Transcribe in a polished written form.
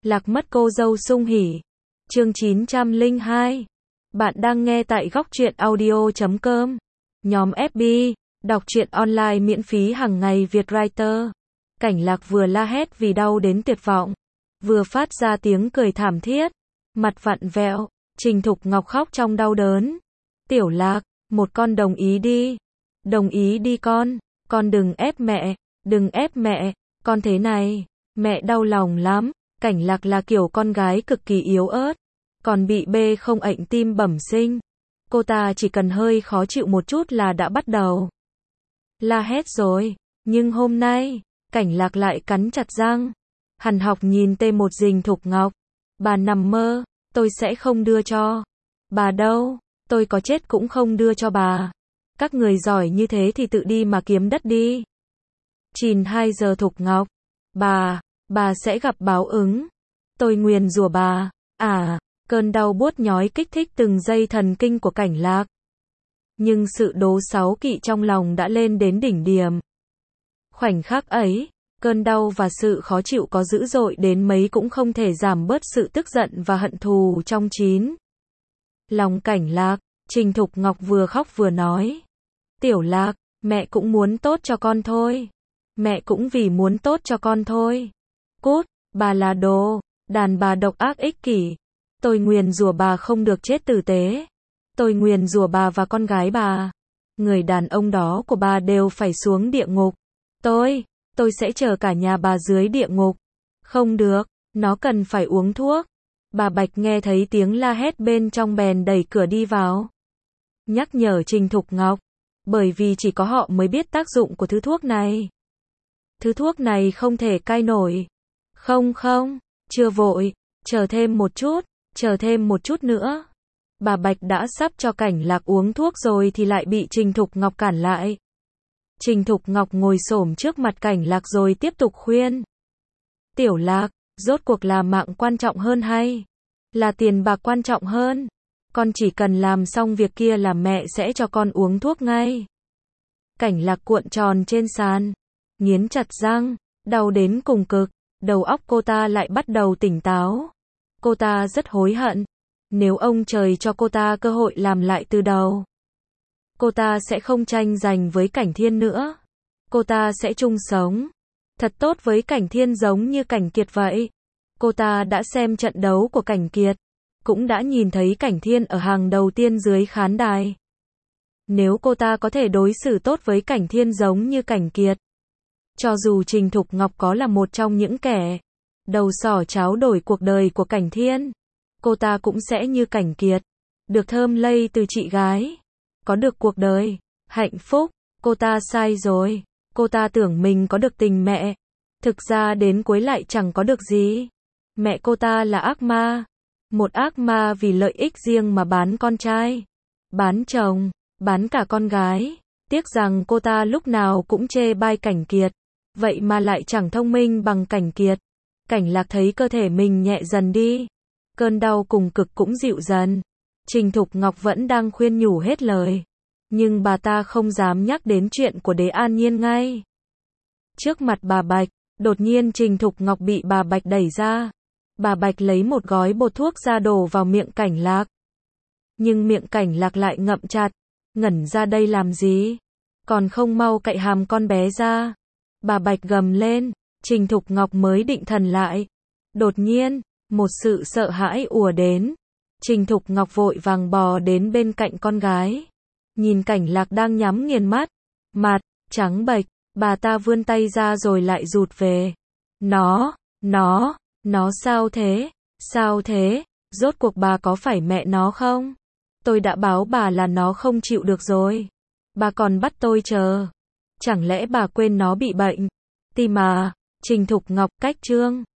Lạc mất cô dâu sung hỉ. Chương 902. Bạn đang nghe tại góc truyện audio.com. Nhóm FB, đọc truyện online miễn phí hàng ngày Việt Writer. Cảnh Lạc vừa la hét vì đau đến tuyệt vọng, vừa phát ra tiếng cười thảm thiết, mặt vặn vẹo. Trình Thục Ngọc khóc trong đau đớn. Tiểu Lạc, một con đồng ý đi. Đồng ý đi con đừng ép mẹ, đừng ép mẹ, con thế này, mẹ đau lòng lắm. Cảnh Lạc là kiểu con gái cực kỳ yếu ớt, còn bị bê không ệnh tim bẩm sinh. Cô ta chỉ cần hơi khó chịu một chút là đã bắt đầu la hét rồi. Nhưng hôm nay, Cảnh Lạc lại cắn chặt răng, hằn học nhìn T1 Trình Thục Ngọc. Bà nằm mơ, tôi sẽ không đưa cho bà đâu, tôi có chết cũng không đưa cho bà. Các người giỏi như thế thì tự đi mà kiếm đất đi. Chìn 2 giờ Thục Ngọc, bà sẽ gặp báo ứng. Tôi nguyền rủa bà. Cơn đau buốt nhói kích thích từng dây thần kinh của Cảnh Lạc. Nhưng sự đố sáu kỵ trong lòng đã lên đến đỉnh điểm. Khoảnh khắc ấy, cơn đau và sự khó chịu có dữ dội đến mấy cũng không thể giảm bớt sự tức giận và hận thù trong lòng Cảnh Lạc. Trình Thục Ngọc vừa khóc vừa nói. Tiểu Lạc, mẹ cũng muốn tốt cho con thôi. Mẹ cũng vì muốn tốt cho con thôi. Cút, bà là đồ đàn bà độc ác ích kỷ. Tôi nguyền rủa bà không được chết tử tế. Tôi nguyền rủa bà và con gái bà. Người đàn ông đó của bà đều phải xuống địa ngục. Tôi sẽ chờ cả nhà bà dưới địa ngục. Không được, nó cần phải uống thuốc. Bà Bạch nghe thấy tiếng la hét bên trong bèn đẩy cửa đi vào, nhắc nhở Trình Thục Ngọc, bởi vì chỉ có họ mới biết tác dụng của thứ thuốc này. Thứ thuốc này không thể cai nổi. Không, chưa vội, chờ thêm một chút nữa. Bà Bạch đã sắp cho Cảnh Lạc uống thuốc rồi thì lại bị Trình Thục Ngọc cản lại. Trình Thục Ngọc ngồi xổm trước mặt Cảnh Lạc rồi tiếp tục khuyên. Tiểu Lạc, rốt cuộc là mạng quan trọng hơn hay là tiền bạc quan trọng hơn? Con chỉ cần làm xong việc kia là mẹ sẽ cho con uống thuốc ngay. Cảnh Lạc cuộn tròn trên sàn, nghiến chặt răng, đau đến cùng cực. Đầu óc cô ta lại bắt đầu tỉnh táo. Cô ta rất hối hận. Nếu ông trời cho cô ta cơ hội làm lại từ đầu, cô ta sẽ không tranh giành với Cảnh Thiên nữa. Cô ta sẽ chung sống thật tốt với Cảnh Thiên giống như Cảnh Kiệt vậy. Cô ta đã xem trận đấu của Cảnh Kiệt, cũng đã nhìn thấy Cảnh Thiên ở hàng đầu tiên dưới khán đài. Nếu cô ta có thể đối xử tốt với Cảnh Thiên giống như Cảnh Kiệt, cho dù Trình Thục Ngọc có là một trong những kẻ đầu sỏ cháo đổi cuộc đời của Cảnh Thiên, cô ta cũng sẽ như Cảnh Kiệt, được thơm lây từ chị gái, có được cuộc đời hạnh phúc. Cô ta sai rồi. Cô ta tưởng mình có được tình mẹ, thực ra đến cuối lại chẳng có được gì. Mẹ cô ta là ác ma, một ác ma vì lợi ích riêng mà bán con trai, bán chồng, bán cả con gái. Tiếc rằng cô ta lúc nào cũng chê bai Cảnh Kiệt, vậy mà lại chẳng thông minh bằng Cảnh Kiệt. Cảnh Lạc thấy cơ thể mình nhẹ dần đi, cơn đau cùng cực cũng dịu dần. Trình Thục Ngọc vẫn đang khuyên nhủ hết lời, nhưng bà ta không dám nhắc đến chuyện của Đế An Nhiên ngay. Trước mặt bà Bạch, đột nhiên Trình Thục Ngọc bị bà Bạch đẩy ra. Bà Bạch lấy một gói bột thuốc ra đổ vào miệng Cảnh Lạc. Nhưng miệng Cảnh Lạc lại ngậm chặt. Ngẩn ra đây làm gì? Còn không mau cạy hàm con bé ra. Bà Bạch gầm lên. Trình Thục Ngọc mới định thần lại. Đột nhiên, một sự sợ hãi ùa đến. Trình Thục Ngọc vội vàng bò đến bên cạnh con gái. Nhìn Cảnh Lạc đang nhắm nghiền mắt, mặt trắng bệch, bà ta vươn tay ra rồi lại rụt về. Nó sao thế? Rốt cuộc bà có phải mẹ nó không? Tôi đã báo bà là nó không chịu được rồi. Bà còn bắt tôi chờ. Chẳng lẽ bà quên nó bị bệnh tim à? Trình Thục Ngọc cách chương